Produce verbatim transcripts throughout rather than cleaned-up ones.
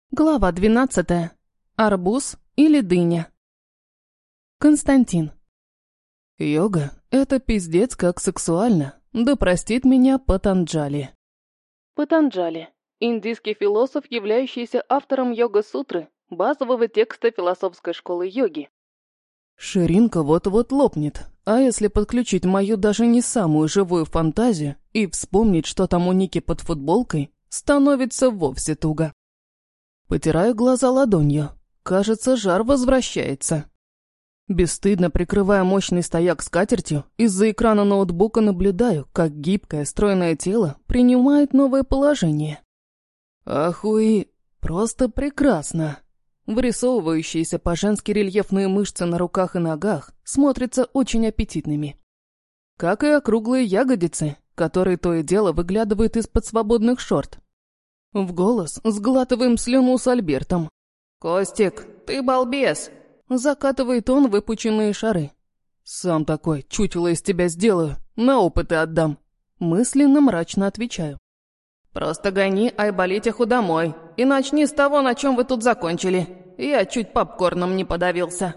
Глава двенадцатая. Арбуз или дыня? Константин. Йога – это пиздец как сексуально, да простит меня Патанджали. Патанджали – индийский философ, являющийся автором йога-сутры, базового текста философской школы йоги. Ширинка вот-вот лопнет, а если подключить мою даже не самую живую фантазию и вспомнить, что там у Ники под футболкой, становится вовсе туго. Потираю глаза ладонью. Кажется, жар возвращается. Бесстыдно прикрывая мощный стояк скатертью, из-за экрана ноутбука наблюдаю, как гибкое, стройное тело принимает новое положение. Ахуи, просто прекрасно. Вырисовывающиеся по-женски рельефные мышцы на руках и ногах смотрятся очень аппетитными. Как и округлые ягодицы, которые то и дело выглядывают из-под свободных шорт. В голос сглатываем слюну с Альбертом. «Костик, ты балбес!» Закатывает он выпученные шары. «Сам такой, чучело из тебя сделаю, на опыты отдам». Мысленно мрачно отвечаю. «Просто гони Айболитиху домой и начни с того, на чем вы тут закончили. Я чуть попкорном не подавился».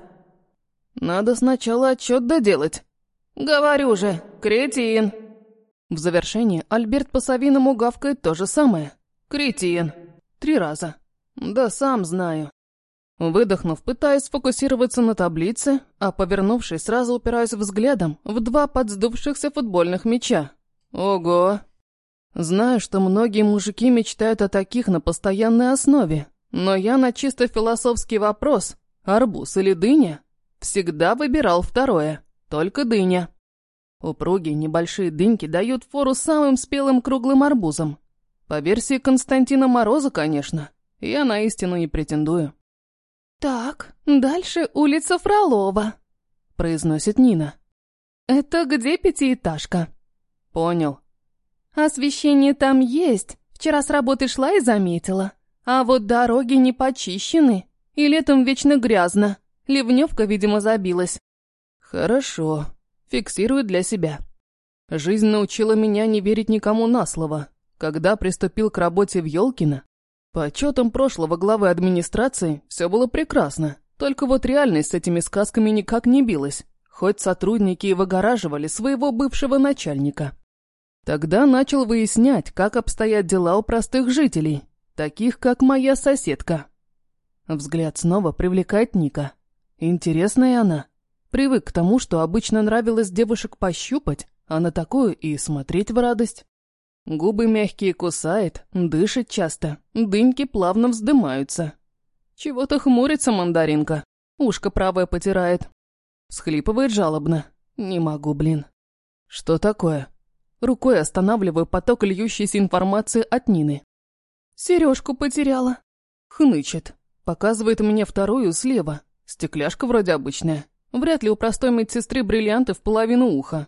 «Надо сначала отчет доделать». «Говорю же, кретин!» В завершение Альберт по-совиному гавкает то же самое. «Кретин!» Три раза. Да сам знаю. Выдохнув, пытаюсь сфокусироваться на таблице, а повернувшись, сразу упираюсь взглядом в два подсдувшихся футбольных мяча. Ого! Знаю, что многие мужики мечтают о таких на постоянной основе, но я на чисто философский вопрос «арбуз или дыня?» всегда выбирал второе, только дыня. Упругие небольшие дыньки дают фору самым спелым круглым арбузам. По версии Константина Мороза, конечно, я на истину не претендую. «Так, дальше улица Фролова», — произносит Нина. «Это где пятиэтажка?» «Понял». «Освещение там есть, вчера с работы шла и заметила. А вот дороги не почищены, и летом вечно грязно. Ливневка, видимо, забилась». «Хорошо, фиксирую для себя. Жизнь научила меня не верить никому на слово. Когда приступил к работе в Ёлкино, по отчетам прошлого главы администрации все было прекрасно, только вот реальность с этими сказками никак не билась, хоть сотрудники и выгораживали своего бывшего начальника. Тогда начал выяснять, как обстоят дела у простых жителей, таких как моя соседка. Взгляд снова привлекает Ника. Интересная она. Привык к тому, что обычно нравилось девушек пощупать, а на такую и смотреть в радость. Губы мягкие кусает, дышит часто, дыньки плавно вздымаются. Чего-то хмурится мандаринка, ушко правое потирает. Схлипывает жалобно. Не могу, блин. Что такое? Рукой останавливаю поток льющейся информации от Нины. Сережку потеряла. Хнычет. Показывает мне вторую слева. Стекляшка вроде обычная. Вряд ли у простой медсестры бриллианты в половину уха.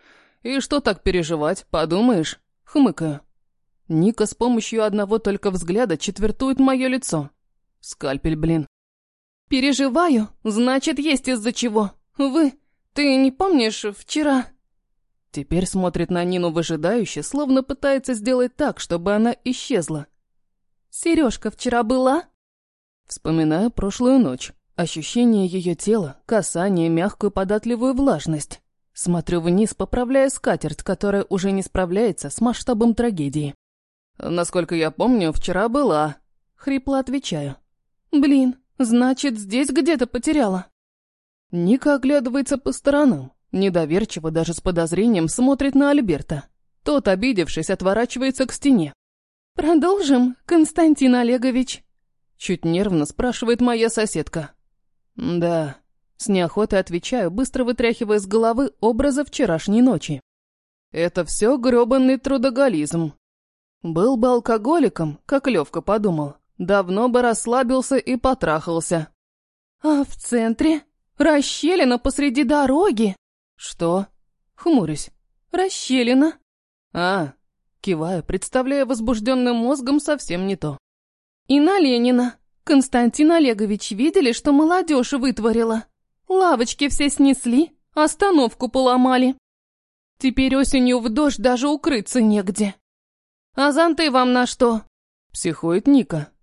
И что так переживать, подумаешь? Хмыкаю. Ника с помощью одного только взгляда четвертует мое лицо. Скальпель, блин. «Переживаю, значит, есть из-за чего. Вы, ты не помнишь, вчера...» Теперь смотрит на Нину выжидающе, словно пытается сделать так, чтобы она исчезла. «Сережка вчера была?» Вспоминаю прошлую ночь. Ощущение ее тела, касание, мягкую податливую влажность. Смотрю вниз, поправляя скатерть, которая уже не справляется с масштабом трагедии. «Насколько я помню, вчера была», — хрипло отвечаю. «Блин, значит, здесь где-то потеряла». Ника оглядывается по сторонам, недоверчиво, даже с подозрением смотрит на Альберта. Тот, обидевшись, отворачивается к стене. «Продолжим, Константин Олегович?» Чуть нервно спрашивает моя соседка. «Да». С неохотой отвечаю, быстро вытряхивая с головы образы вчерашней ночи. Это все грёбаный трудоголизм. Был бы алкоголиком, как Левка подумал, давно бы расслабился и потрахался. А в центре? Расщелина посреди дороги? Что? Хмурюсь. Расщелина. А, киваю, представляя возбужденным мозгом совсем не то. И на Ленина. Константин Олегович, видели, что молодежь вытворила? Лавочки все снесли, остановку поломали. Теперь осенью в дождь даже укрыться негде. А зонты вам на что? Психует Ника.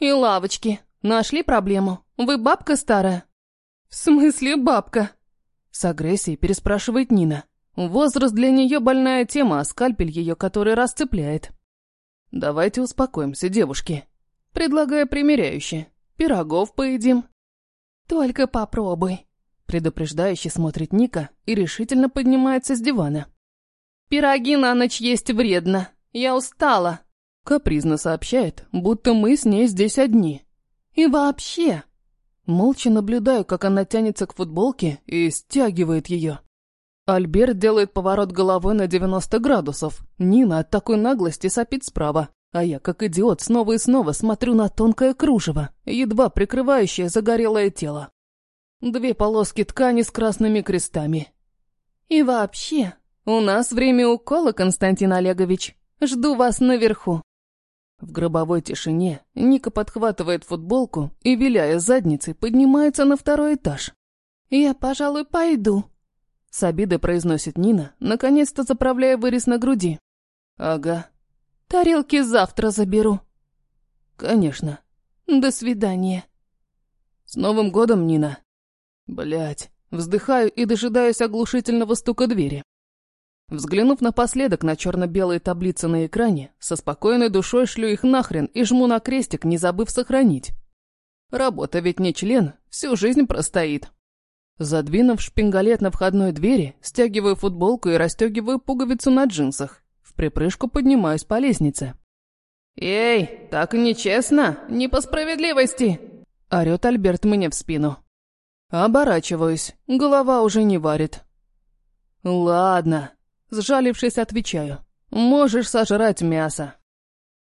И лавочки. Нашли проблему? Вы бабка старая?» «В смысле бабка?» С агрессией переспрашивает Нина. Возраст для нее больная тема, а скальпель ее который раз цепляет. «Давайте успокоимся, девушки. Предлагаю примиряюще. Пирогов поедим». «Только попробуй», — предупреждающе смотрит Ника и решительно поднимается с дивана. «Пироги на ночь есть вредно. Я устала», — капризно сообщает, будто мы с ней здесь одни. «И вообще...» Молча наблюдаю, как она тянется к футболке и стягивает ее. Альберт делает поворот головой на девяносто градусов. Нина от такой наглости сопит справа, а я, как идиот, снова и снова смотрю на тонкое кружево, едва прикрывающее загорелое тело. Две полоски ткани с красными крестами. «И вообще, у нас время укола, Константин Олегович. Жду вас наверху». В гробовой тишине Ника подхватывает футболку и, виляя задницей, поднимается на второй этаж. «Я, пожалуй, пойду», — с обидой произносит Нина, наконец-то заправляя вырез на груди. «Ага». «Тарелки завтра заберу». «Конечно». «До свидания». «С Новым годом, Нина». Блять, вздыхаю и дожидаюсь оглушительного стука двери. Взглянув напоследок на черно-белые таблицы на экране, со спокойной душой шлю их нахрен и жму на крестик, не забыв сохранить. Работа ведь не член, всю жизнь простоит. Задвинув шпингалет на входной двери, стягиваю футболку и расстегиваю пуговицу на джинсах. В припрыжку поднимаюсь по лестнице. «Эй, так нечестно, не по справедливости!» — орёт Альберт мне в спину. Оборачиваюсь, голова уже не варит. «Ладно». Сжалившись, отвечаю. «Можешь сожрать мясо».